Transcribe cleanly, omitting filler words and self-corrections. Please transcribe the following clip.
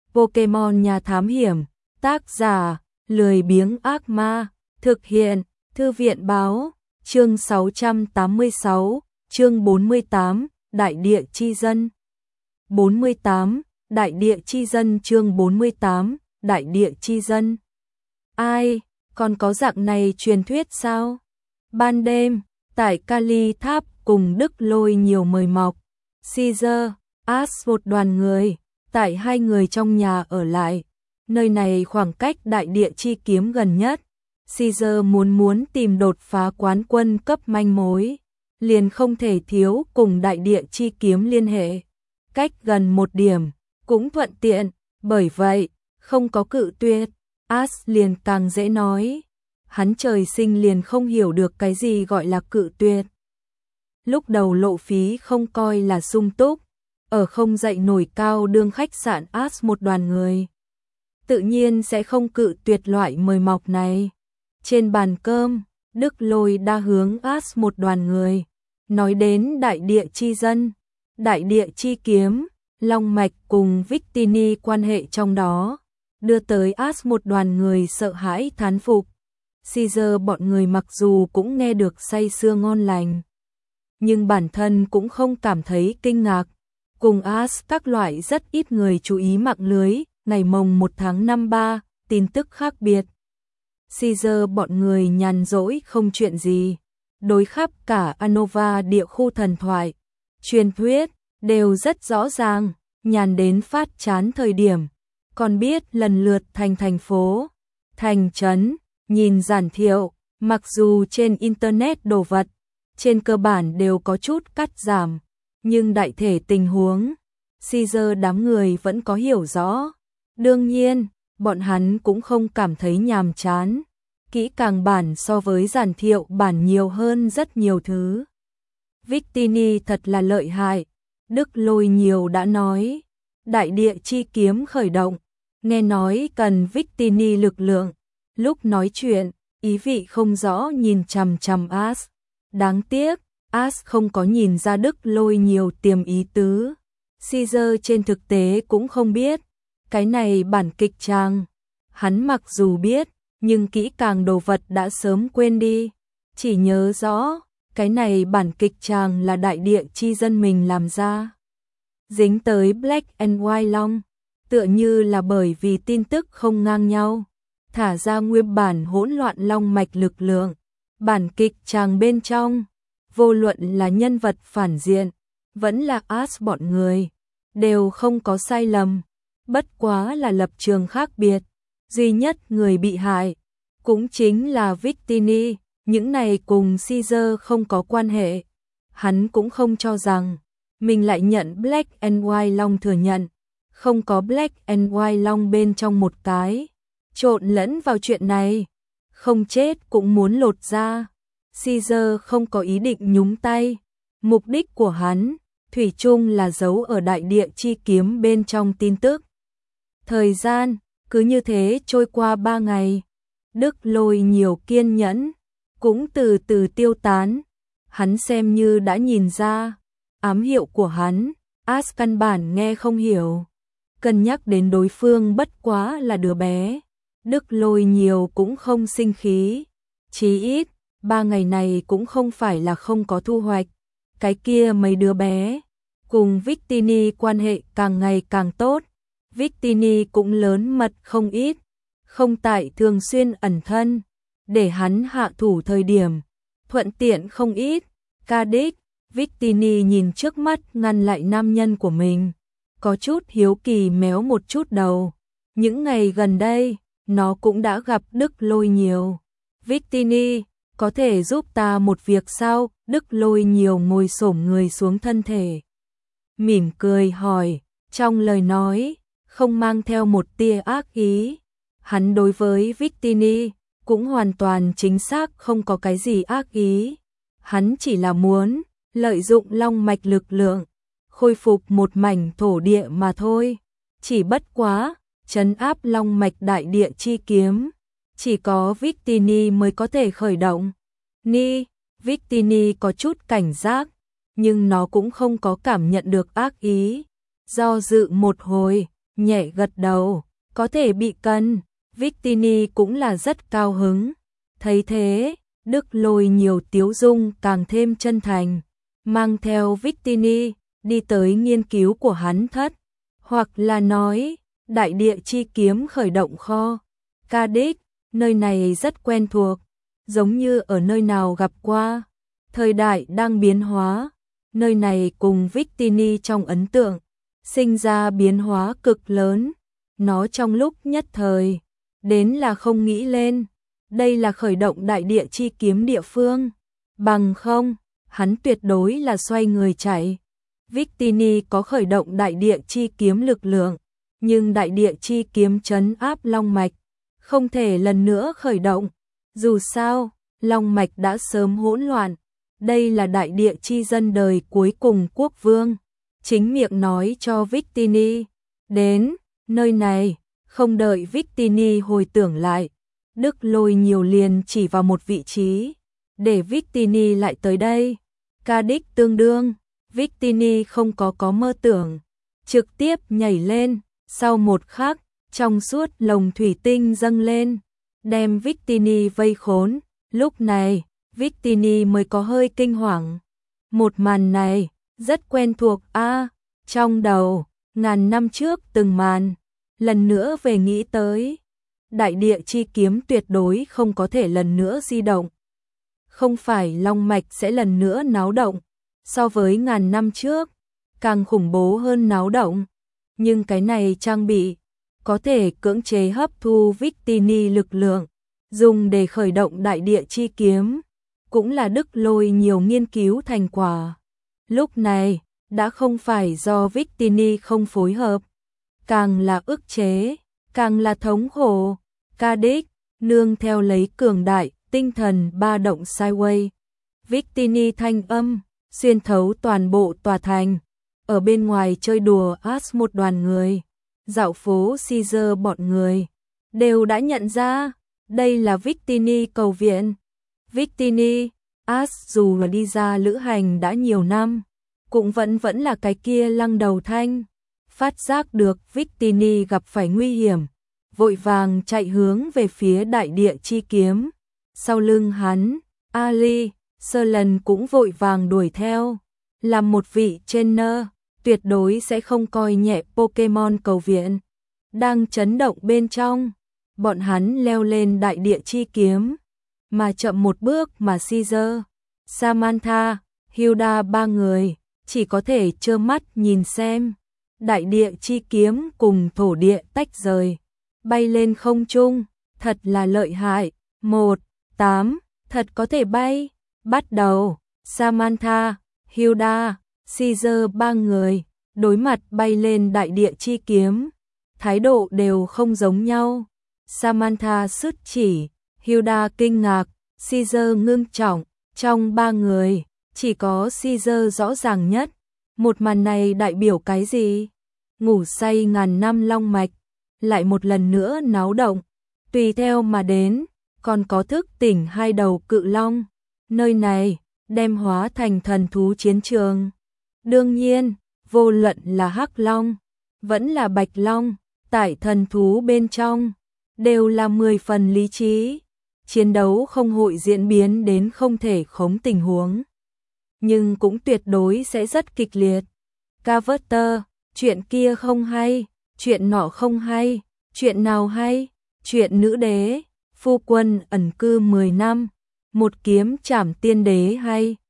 Pokemon nhà thám hiểm, tác giả, lười biếng ác ma, thực hiện, thư viện báo, chương 686, chương 48, Đại địa chi dân. 48, Đại địa chi dân chương 48, Đại địa chi dân. Ai, còn có dạng này truyền thuyết sao? Ban đêm, tại Kali Tháp cùng Đức Lôi nhiều mời mọc, Caesar, Ash một đoàn người, tại hai người trong nhà ở lại. Nơi này khoảng cách đại địa chi kiếm gần nhất. Caesar muốn tìm đột phá quán quân cấp manh mối, liền không thể thiếu cùng đại địa chi kiếm liên hệ. Cách gần một điểm, cũng thuận tiện, bởi vậy, không có cự tuyệt, Ash liền càng dễ nói. Hắn trời sinh liền không hiểu được cái gì gọi là cự tuyệt. Lúc đầu lộ phí không coi là sung túc, ở không dậy nổi cao đương khách sạn Ash một đoàn người, tự nhiên sẽ không cự tuyệt loại mời mọc này. Trên bàn cơm, Đức Lôi đa hướng Ash một đoàn người, nói đến đại địa chi dân, đại địa chi kiếm, long mạch cùng Victini quan hệ trong đó, đưa tới Ash một đoàn người sợ hãi thán phục. Caesar bọn người mặc dù cũng nghe được say sưa ngon lành, nhưng bản thân cũng không cảm thấy kinh ngạc. Cùng Ash các loại rất ít người chú ý mạng lưới, ngày mồng 1 tháng 5/3, tin tức khác biệt. Caesar bọn người nhàn rỗi không chuyện gì, đối khắp cả Anova địa khu thần thoại, truyền thuyết, đều rất rõ ràng, nhàn đến phát chán thời điểm. Còn biết lần lượt thành phố, thành trấn, nhìn giản thiệu, mặc dù trên Internet đồ vật, trên cơ bản đều có chút cắt giảm, nhưng đại thể tình huống, Caesar đám người vẫn có hiểu rõ. Đương nhiên, bọn hắn cũng không cảm thấy nhàm chán, kỹ càng bản so với giản thiệu bản nhiều hơn rất nhiều thứ. Victini thật là lợi hại, Đức Lôi nhiều đã nói, đại địa chi kiếm khởi động, nghe nói cần Victini lực lượng, lúc nói chuyện, ý vị không rõ nhìn chằm chằm Ash. Đáng tiếc, Ash không có nhìn ra Đức Lôi nhiều tiềm ý tứ. Caesar trên thực tế cũng không biết, cái này bản kịch trang. Hắn mặc dù biết, nhưng kỹ càng đồ vật đã sớm quên đi. Chỉ nhớ rõ, cái này bản kịch trang là đại địa chi dân mình làm ra. Dính tới Black and White Long, tựa như là bởi vì tin tức không ngang nhau, thả ra nguyên bản hỗn loạn long mạch lực lượng. Bản kịch trang bên trong, vô luận là nhân vật phản diện, vẫn là Ash bọn người, đều không có sai lầm, bất quá là lập trường khác biệt. Duy nhất người bị hại, cũng chính là Victini, những này cùng Caesar không có quan hệ. Hắn cũng không cho rằng, mình lại nhận Black and White Long thừa nhận, không có Black and White Long bên trong một cái, trộn lẫn vào chuyện này. Không chết cũng muốn lột ra. Caesar không có ý định nhúng tay. Mục đích của hắn, thủy chung là giấu ở đại địa chi kiếm bên trong tin tức. Thời gian, cứ như thế trôi qua 3 ngày. Đức Lôi nhiều kiên nhẫn, cũng từ từ tiêu tán. Hắn xem như đã nhìn ra, ám hiệu của hắn, Ash căn bản nghe không hiểu. Cân nhắc đến đối phương bất quá là đứa bé, Đức Lôi nhiều cũng không sinh khí. Chí ít, 3 ngày này cũng không phải là không có thu hoạch. Cái kia mấy đứa bé, cùng Victini quan hệ càng ngày càng tốt. Victini cũng lớn mật không ít, không tại thường xuyên ẩn thân, để hắn hạ thủ thời điểm, thuận tiện không ít. Cadix, Victini nhìn trước mắt ngăn lại nam nhân của mình, có chút hiếu kỳ méo một chút đầu. Những ngày gần đây, nó cũng đã gặp Đức Lôi nhiều. Victini, có thể giúp ta một việc sao? Đức Lôi nhiều ngồi xổm người xuống thân thể, mỉm cười hỏi, trong lời nói, không mang theo một tia ác ý. Hắn đối với Victini, cũng hoàn toàn chính xác không có cái gì ác ý. Hắn chỉ là muốn, lợi dụng long mạch lực lượng, khôi phục một mảnh thổ địa mà thôi. Chỉ bất quá, trấn áp long mạch đại địa chi kiếm, chỉ có Victini mới có thể khởi động. Victini có chút cảnh giác, nhưng nó cũng không có cảm nhận được ác ý. Do dự một hồi, nhẹ gật đầu, có thể bị cân. Victini cũng là rất cao hứng. Thấy thế, Đức Lôi nhiều tiếu dung càng thêm chân thành, mang theo Victini đi tới nghiên cứu của hắn thất, hoặc là nói, đại địa chi kiếm khởi động kho. Cardiff, nơi này rất quen thuộc, giống như ở nơi nào gặp qua. Thời đại đang biến hóa, nơi này cùng Victini trong ấn tượng sinh ra biến hóa cực lớn. Nó trong lúc nhất thời đến là không nghĩ lên, đây là khởi động đại địa chi kiếm địa phương, bằng không, hắn tuyệt đối là xoay người chạy. Victini có khởi động đại địa chi kiếm lực lượng, nhưng đại địa chi kiếm trấn áp long mạch, không thể lần nữa khởi động. Dù sao, long mạch đã sớm hỗn loạn, đây là đại địa chi dân đời cuối cùng quốc vương. Chính miệng nói cho Victini, đến nơi này, không đợi Victini hồi tưởng lại. Đức Lôi nhiều liền chỉ vào một vị trí, để Victini lại tới đây. Cardiff tương đương, Victini không có mơ tưởng, trực tiếp nhảy lên, sau một khắc, trong suốt lồng thủy tinh dâng lên, đem Victini vây khốn. Lúc này, Victini mới có hơi kinh hoàng. Một màn này, rất quen thuộc trong đầu, ngàn năm trước từng màn, lần nữa về nghĩ tới. Đại địa chi kiếm tuyệt đối không có thể lần nữa di động. Không phải long mạch sẽ lần nữa náo động, so với ngàn năm trước, càng khủng bố hơn náo động. Nhưng cái này trang bị, có thể cưỡng chế hấp thu Victini lực lượng, dùng để khởi động đại địa chi kiếm, cũng là Đức Lôi nhiều nghiên cứu thành quả. Lúc này, đã không phải do Victini không phối hợp, càng là ức chế, càng là thống khổ. Cardiff, nương theo lấy cường đại, tinh thần ba động Sideway. Victini thanh âm, xuyên thấu toàn bộ tòa thành. Ở bên ngoài chơi đùa As một đoàn người, dạo phố Caesar bọn người, đều đã nhận ra, đây là Victini cầu viện. Victini, As dù là đi ra lữ hành đã nhiều năm, cũng vẫn là cái kia lăng đầu thanh. Phát giác được Victini gặp phải nguy hiểm, vội vàng chạy hướng về phía đại địa chi kiếm. Sau lưng hắn, Ali, Serlan cũng vội vàng đuổi theo. Làm một vị trainer, tuyệt đối sẽ không coi nhẹ Pokemon cầu viện. Đang chấn động bên trong, bọn hắn leo lên đại địa chi kiếm, mà chậm một bước mà Caesar, Samantha, Hilda ba người, chỉ có thể trơ mắt nhìn xem. Đại địa chi kiếm cùng thổ địa tách rời, bay lên không trung, thật là lợi hại. 1-8, thật có thể bay. Bắt đầu, Samantha, Hilda, Caesar ba người, đối mặt bay lên đại địa chi kiếm, thái độ đều không giống nhau. Samantha sứt chỉ, Hilda kinh ngạc, Caesar ngưng trọng. Trong ba người, chỉ có Caesar rõ ràng nhất. Một màn này đại biểu cái gì? Ngủ say ngàn năm long mạch, lại một lần nữa náo động. Tùy theo mà đến, còn có thức tỉnh hai đầu cự long. Nơi này, đem hóa thành thần thú chiến trường. Đương nhiên, vô luận là hắc long, vẫn là bạch long, tại thần thú bên trong, đều là 10 phần lý trí. Chiến đấu không hội diễn biến đến không thể khống tình huống, nhưng cũng tuyệt đối sẽ rất kịch liệt. Carter, chuyện kia không hay, chuyện nọ không hay, chuyện nào hay? Chuyện nữ đế, phu quân ẩn cư 10 năm, một kiếm trảm tiên đế hay?